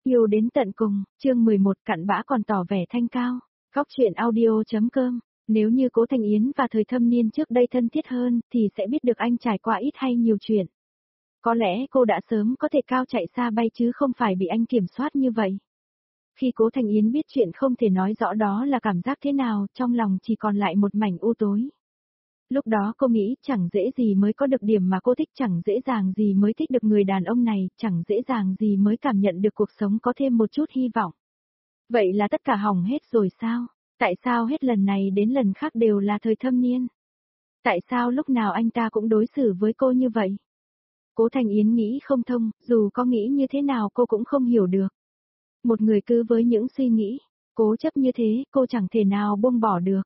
Yêu đến tận cùng, chương 11 cặn bã còn tỏ vẻ thanh cao. Góc truyện audio.com. Nếu như Cố Thành Yến và Thời Thâm Niên trước đây thân thiết hơn thì sẽ biết được anh trải qua ít hay nhiều chuyện. Có lẽ cô đã sớm có thể cao chạy xa bay chứ không phải bị anh kiểm soát như vậy. Khi Cố Thành Yến biết chuyện không thể nói rõ đó là cảm giác thế nào, trong lòng chỉ còn lại một mảnh u tối. Lúc đó cô nghĩ chẳng dễ gì mới có được điểm mà cô thích, chẳng dễ dàng gì mới thích được người đàn ông này, chẳng dễ dàng gì mới cảm nhận được cuộc sống có thêm một chút hy vọng. Vậy là tất cả hỏng hết rồi sao? Tại sao hết lần này đến lần khác đều là Thời Thâm Niên? Tại sao lúc nào anh ta cũng đối xử với cô như vậy? Cố Thành Yến nghĩ không thông, dù có nghĩ như thế nào cô cũng không hiểu được. Một người cứ với những suy nghĩ, cố chấp như thế, cô chẳng thể nào buông bỏ được.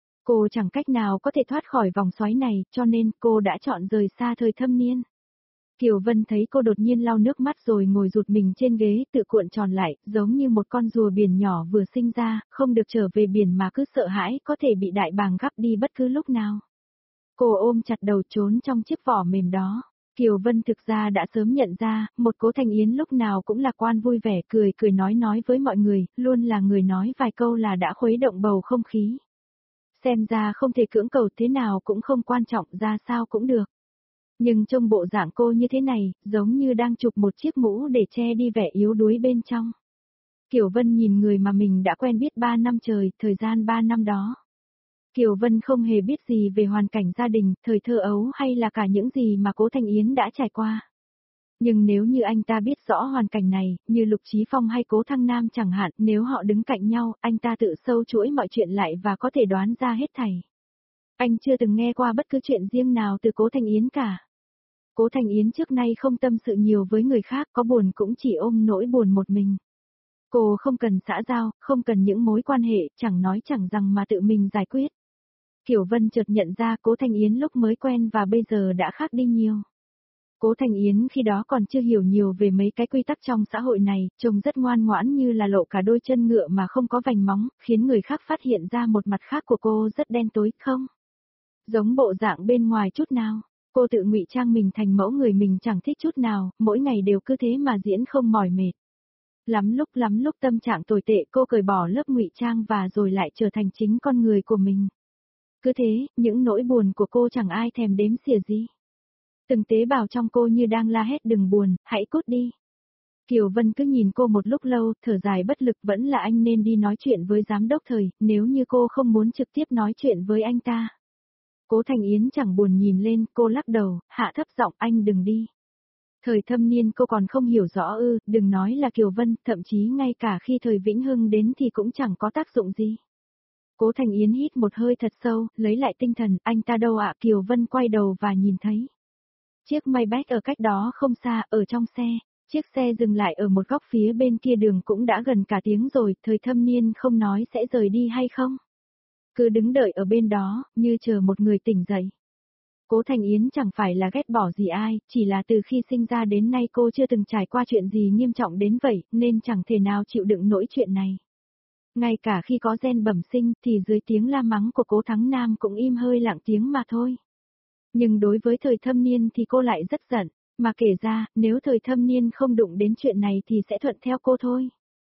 Cô chẳng cách nào có thể thoát khỏi vòng xoáy này, cho nên cô đã chọn rời xa Thời Thâm Niên. Kiều Vân thấy cô đột nhiên lau nước mắt rồi ngồi rụt mình trên ghế tự cuộn tròn lại, giống như một con rùa biển nhỏ vừa sinh ra, không được trở về biển mà cứ sợ hãi có thể bị đại bàng gắp đi bất cứ lúc nào. Cô ôm chặt đầu trốn trong chiếc vỏ mềm đó. Kiều Vân thực ra đã sớm nhận ra, một Cố Thành Yến lúc nào cũng lạc quan vui vẻ cười cười nói với mọi người, luôn là người nói vài câu là đã khuấy động bầu không khí. Xem ra không thể cưỡng cầu thế nào cũng không quan trọng, ra sao cũng được. Nhưng trông bộ dạng cô như thế này, giống như đang chụp một chiếc mũ để che đi vẻ yếu đuối bên trong. Kiều Vân nhìn người mà mình đã quen biết 3 năm trời, thời gian 3 năm đó. Kiều Vân không hề biết gì về hoàn cảnh gia đình, thời thơ ấu hay là cả những gì mà Cố Thành Yến đã trải qua. Nhưng nếu như anh ta biết rõ hoàn cảnh này, như Lục Chí Phong hay Cố Thăng Nam chẳng hạn, nếu họ đứng cạnh nhau, anh ta tự sâu chuỗi mọi chuyện lại và có thể đoán ra hết thảy. Anh chưa từng nghe qua bất cứ chuyện riêng nào từ Cố Thành Yến cả. Cố Thành Yến trước nay không tâm sự nhiều với người khác, có buồn cũng chỉ ôm nỗi buồn một mình. Cô không cần xã giao, không cần những mối quan hệ, chẳng nói chẳng rằng mà tự mình giải quyết. Kiều Vân chợt nhận ra Cố Thành Yến lúc mới quen và bây giờ đã khác đi nhiều. Cố Thành Yến khi đó còn chưa hiểu nhiều về mấy cái quy tắc trong xã hội này, trông rất ngoan ngoãn như là lộ cả đôi chân ngựa mà không có vành móng, khiến người khác phát hiện ra một mặt khác của cô rất đen tối, không giống bộ dạng bên ngoài chút nào. Cô tự ngụy trang mình thành mẫu người mình chẳng thích chút nào, mỗi ngày đều cứ thế mà diễn không mỏi mệt. Lắm lúc tâm trạng tồi tệ cô cởi bỏ lớp ngụy trang và rồi lại trở thành chính con người của mình. Cứ thế, những nỗi buồn của cô chẳng ai thèm đếm xỉa gì. Từng tế bào trong cô như đang la hét đừng buồn, hãy cút đi. Kiều Vân cứ nhìn cô một lúc lâu, thở dài bất lực, vẫn là anh nên đi nói chuyện với giám đốc Thời, nếu như cô không muốn trực tiếp nói chuyện với anh ta. Cố Thành Yến chẳng buồn nhìn lên, cô lắc đầu, hạ thấp giọng, anh đừng đi. Thời Thâm Niên cô còn không hiểu rõ đừng nói là Kiều Vân, thậm chí ngay cả khi Thời Vĩnh Hưng đến thì cũng chẳng có tác dụng gì. Cố Thành Yến hít một hơi thật sâu, lấy lại tinh thần, anh ta đâu ạ? Kiều Vân quay đầu và nhìn thấy chiếc Maybach ở cách đó không xa, ở trong xe. Chiếc xe dừng lại ở một góc phía bên kia đường cũng đã gần cả tiếng rồi, Thời Thâm Niên không nói sẽ rời đi hay không? Cứ đứng đợi ở bên đó, như chờ một người tỉnh dậy. Cố Thành Yến chẳng phải là ghét bỏ gì ai, chỉ là từ khi sinh ra đến nay cô chưa từng trải qua chuyện gì nghiêm trọng đến vậy, nên chẳng thể nào chịu đựng nổi chuyện này. Ngay cả khi có gen bẩm sinh thì dưới tiếng la mắng của Cố Thắng Nam cũng im hơi lặng tiếng mà thôi. Nhưng đối với Thời Thâm Niên thì cô lại rất giận, mà kể ra, nếu Thời Thâm Niên không đụng đến chuyện này thì sẽ thuận theo cô thôi.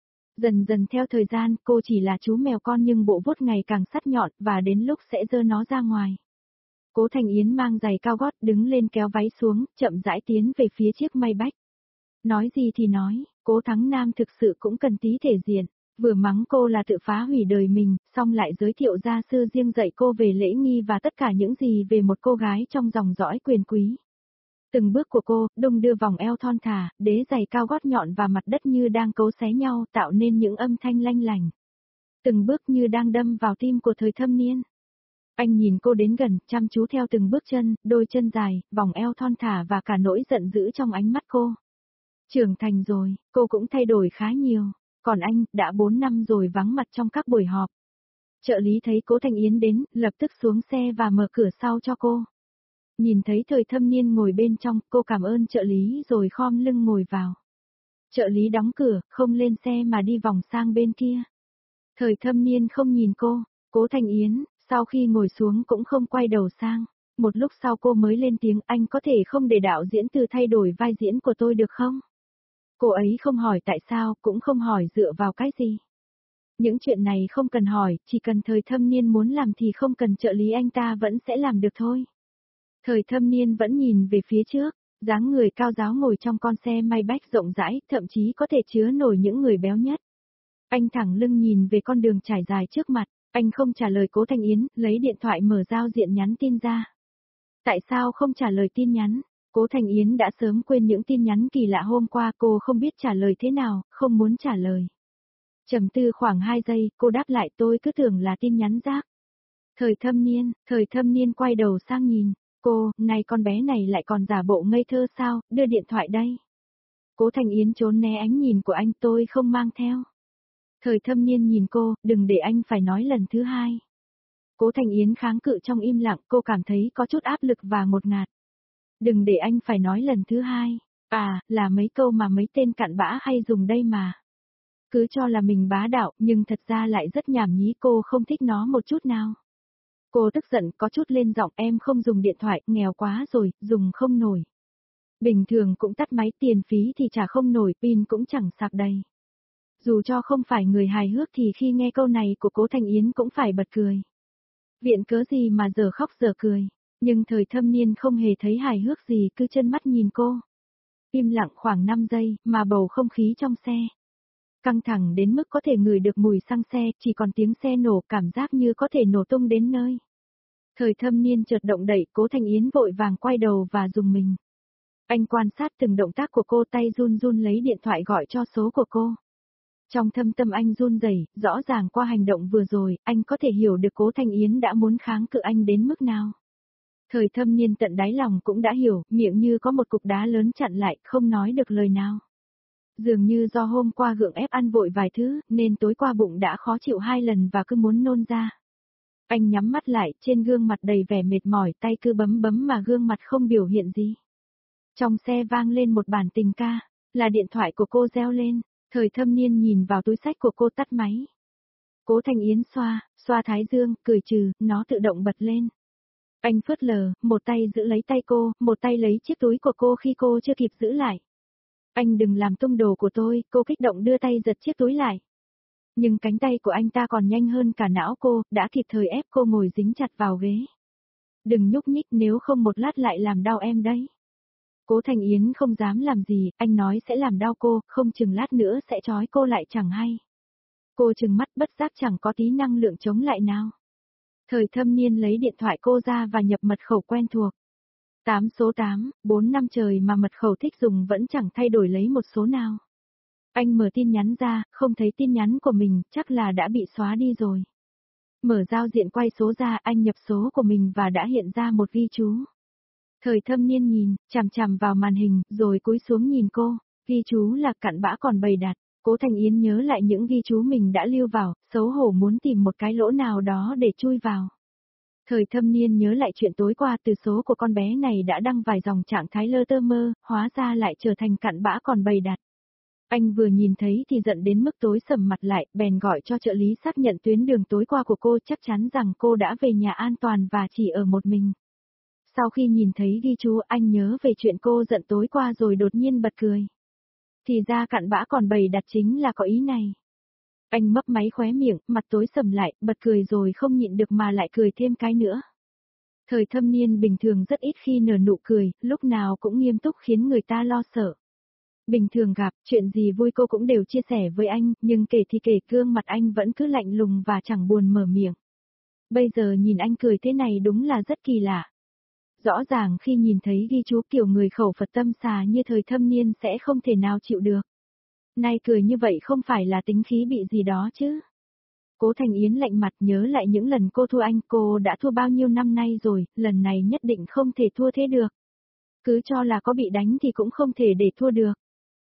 Dần dần theo thời gian, cô chỉ là chú mèo con nhưng bộ vuốt ngày càng sắc nhọn và đến lúc sẽ giơ nó ra ngoài. Cố Thành Yến mang giày cao gót đứng lên kéo váy xuống, chậm rãi tiến về phía chiếc Maybach. Nói gì thì nói, Cố Thắng Nam thực sự cũng cần tí thể diện. Vừa mắng cô là tự phá hủy đời mình, xong lại giới thiệu gia sư riêng dạy cô về lễ nghi và tất cả những gì về một cô gái trong dòng dõi quyền quý. Từng bước của cô, đung đưa vòng eo thon thả, đế giày cao gót nhọn và mặt đất như đang cấu xé nhau tạo nên những âm thanh lanh lành. Từng bước như đang đâm vào tim của Thời Thâm Niên. Anh nhìn cô đến gần, chăm chú theo từng bước chân, đôi chân dài, vòng eo thon thả và cả nỗi giận dữ trong ánh mắt cô. Trưởng thành rồi, cô cũng thay đổi khá nhiều. Còn anh, đã 4 năm rồi vắng mặt trong các buổi họp. Trợ lý thấy Cố Thành Yến đến, lập tức xuống xe và mở cửa sau cho cô. Nhìn thấy Thời Thâm Niên ngồi bên trong, cô cảm ơn trợ lý rồi khom lưng ngồi vào. Trợ lý đóng cửa, không lên xe mà đi vòng sang bên kia. Thời Thâm Niên không nhìn cô, Cố Thành Yến, sau khi ngồi xuống cũng không quay đầu sang. Một lúc sau cô mới lên tiếng, anh có thể không để đạo diễn Từ thay đổi vai diễn của tôi được không? Cô ấy không hỏi tại sao, cũng không hỏi dựa vào cái gì. Những chuyện này không cần hỏi, chỉ cần Thời Thâm Niên muốn làm thì không cần trợ lý anh ta vẫn sẽ làm được thôi. Thời Thâm Niên vẫn nhìn về phía trước, dáng người cao ráo ngồi trong con xe Maybach rộng rãi, thậm chí có thể chứa nổi những người béo nhất. Anh thẳng lưng nhìn về con đường trải dài trước mặt, anh không trả lời Cố Thanh Yến, lấy điện thoại mở giao diện nhắn tin ra. Tại sao không trả lời tin nhắn? Cố Thanh Yến đã sớm quên những tin nhắn kỳ lạ hôm qua, cô không biết trả lời thế nào, không muốn trả lời. Trầm tư khoảng 2 giây, cô đáp lại, tôi cứ tưởng là tin nhắn rác. Thời Thâm Niên quay đầu sang nhìn, cô, này con bé này lại còn giả bộ ngây thơ sao, đưa điện thoại đây. Cố Thanh Yến trốn né ánh nhìn của anh, tôi không mang theo. Thời Thâm Niên nhìn cô, đừng để anh phải nói lần thứ hai. Cố Thanh Yến kháng cự trong im lặng, cô cảm thấy có chút áp lực và ngột ngạt. Đừng để anh phải nói lần thứ hai. À, là mấy câu mà mấy tên cặn bã hay dùng đây mà. Cứ cho là mình bá đạo, nhưng thật ra lại rất nhảm nhí, cô không thích nó một chút nào. Cô tức giận, có chút lên giọng, em không dùng điện thoại, nghèo quá rồi, dùng không nổi. Bình thường cũng tắt máy, tiền phí thì trả không nổi, pin cũng chẳng sạc đầy. Dù cho không phải người hài hước thì khi nghe câu này của Cố Thanh Yến cũng phải bật cười. Viện cớ gì mà giờ khóc giờ cười, nhưng Thời Thâm Niên không hề thấy hài hước gì, cứ trân mắt nhìn cô. Im lặng khoảng 5 giây, mà bầu không khí trong xe căng thẳng đến mức có thể ngửi được mùi xăng xe, chỉ còn tiếng xe nổ, cảm giác như có thể nổ tung đến nơi. Thời Thâm Niên chợt động đậy, Cố Thanh Yến vội vàng quay đầu và dùng mình. Anh quan sát từng động tác của cô, tay run run lấy điện thoại gọi cho số của cô. Trong thâm tâm anh run rẩy, rõ ràng qua hành động vừa rồi, anh có thể hiểu được Cố Thanh Yến đã muốn kháng cự anh đến mức nào. Thời Thâm Niên tận đáy lòng cũng đã hiểu, miệng như có một cục đá lớn chặn lại, không nói được lời nào. Dường như do hôm qua gượng ép ăn vội vài thứ, nên tối qua bụng đã khó chịu 2 lần và cứ muốn nôn ra. Anh nhắm mắt lại, trên gương mặt đầy vẻ mệt mỏi, tay cứ bấm bấm mà gương mặt không biểu hiện gì. Trong xe vang lên một bản tình ca, là điện thoại của cô reo lên. Thời Thâm Niên nhìn vào túi xách của cô, tắt máy. Cố Thanh Yến xoa thái dương, cười trừ, nó tự động bật lên. Anh phớt lờ, một tay giữ lấy tay cô, một tay lấy chiếc túi của cô khi cô chưa kịp giữ lại. Anh đừng làm tung đồ của tôi, cô kích động đưa tay giật chiếc túi lại. Nhưng cánh tay của anh ta còn nhanh hơn cả não cô, đã kịp thời ép cô ngồi dính chặt vào ghế. Đừng nhúc nhích, nếu không một lát lại làm đau em đấy. Cố Thanh Yến không dám làm gì, anh nói sẽ làm đau cô, không chừng lát nữa sẽ trói cô lại chẳng hay. Cô trừng mắt bất giác chẳng có tí năng lượng chống lại nào. Thời Thâm Niên lấy điện thoại cô ra và nhập mật khẩu quen thuộc. 8 số 8, 4 năm trời mà mật khẩu thích dùng vẫn chẳng thay đổi lấy một số nào. Anh mở tin nhắn ra, không thấy tin nhắn của mình, chắc là đã bị xóa đi rồi. Mở giao diện quay số ra, anh nhập số của mình và đã hiện ra một ghi chú. Thời Thâm Niên nhìn, chằm chằm vào màn hình, rồi cúi xuống nhìn cô, ghi chú là cặn bã còn bầy đặt. Cố Thanh Yến nhớ lại những ghi chú mình đã lưu vào, xấu hổ muốn tìm một cái lỗ nào đó để chui vào. Thời Thâm Niên nhớ lại chuyện tối qua, từ số của con bé này đã đăng vài dòng trạng thái lơ tơ mơ, hóa ra lại trở thành cặn bã còn bầy đặt. Anh vừa nhìn thấy thì giận đến mức tối sầm mặt lại, bèn gọi cho trợ lý xác nhận tuyến đường tối qua của cô, chắc chắn rằng cô đã về nhà an toàn và chỉ ở một mình. Sau khi nhìn thấy ghi chú, anh nhớ về chuyện cô giận tối qua rồi đột nhiên bật cười. Thì ra cặn bã còn bầy đặt chính là có ý này. Anh mấp máy khóe miệng, mặt tối sầm lại, bật cười rồi không nhịn được mà lại cười thêm cái nữa. Thời Thâm Niên bình thường rất ít khi nở nụ cười, lúc nào cũng nghiêm túc khiến người ta lo sợ. Bình thường gặp, chuyện gì vui cô cũng đều chia sẻ với anh, nhưng kể thì kể, gương mặt anh vẫn cứ lạnh lùng và chẳng buồn mở miệng. Bây giờ nhìn anh cười thế này đúng là rất kỳ lạ. Rõ ràng khi nhìn thấy ghi chú kiểu người khẩu Phật tâm xà như Thời Thâm Niên sẽ không thể nào chịu được. Nay cười như vậy không phải là tính khí bị gì đó chứ. Cố Thanh Yến lạnh mặt, nhớ lại những lần cô thua anh, cô đã thua bao nhiêu năm nay rồi, lần này nhất định không thể thua thế được. Cứ cho là có bị đánh thì cũng không thể để thua được.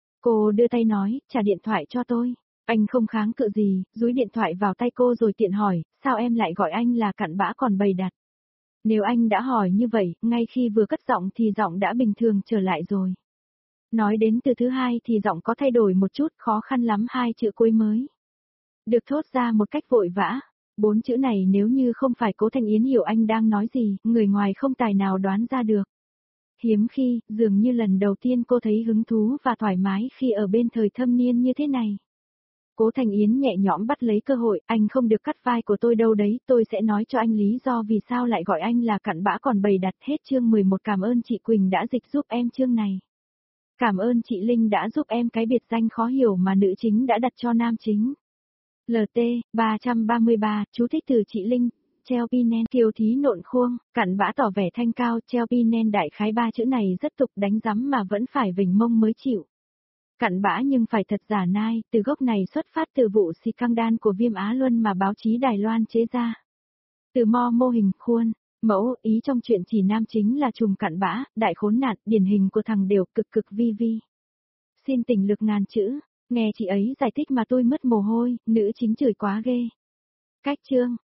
Cô đưa tay nói, trả điện thoại cho tôi. Anh không kháng cự gì, dúi điện thoại vào tay cô rồi tiện hỏi, sao em lại gọi anh là cặn bã còn bầy đặt. Nếu anh đã hỏi như vậy, ngay khi vừa cất giọng thì giọng đã bình thường trở lại rồi. Nói đến từ thứ hai thì giọng có thay đổi một chút, khó khăn lắm hai chữ cuối mới được thốt ra một cách vội vã. 4 chữ này nếu như không phải Cố Thanh Yến hiểu anh đang nói gì, người ngoài không tài nào đoán ra được. Hiếm khi, dường như lần đầu tiên cô thấy hứng thú và thoải mái khi ở bên thời thâm niên như thế này. Cố Thành Yến nhẹ nhõm bắt lấy cơ hội, anh không được cắt vai của tôi đâu đấy, tôi sẽ nói cho anh lý do vì sao lại gọi anh là cặn bã còn bày đặt hết chương 11. Cảm ơn chị Quỳnh đã dịch giúp em chương này. Cảm ơn chị Linh đã giúp em cái biệt danh khó hiểu mà nữ chính đã đặt cho nam chính. LT, 333, chú thích từ chị Linh. Treo pinen kiều thí nộn khuông, cặn bã tỏ vẻ thanh cao, treo pinen đại khái ba chữ này rất tục đánh rắm mà vẫn phải vểnh mông mới chịu. Cặn bã nhưng phải thật giả nai, từ gốc này xuất phát từ vụ xì căng đan của Viêm Á Luân mà báo chí Đài Loan chế ra. Từ mô hình, khuôn, mẫu, ý trong chuyện chỉ nam chính là trùm cặn bã, đại khốn nạn, điển hình của thằng đều cực cực vi vi. Xin tình lực ngàn chữ, nghe chị ấy giải thích mà tôi mất mồ hôi, nữ chính chửi quá ghê. Cách chương,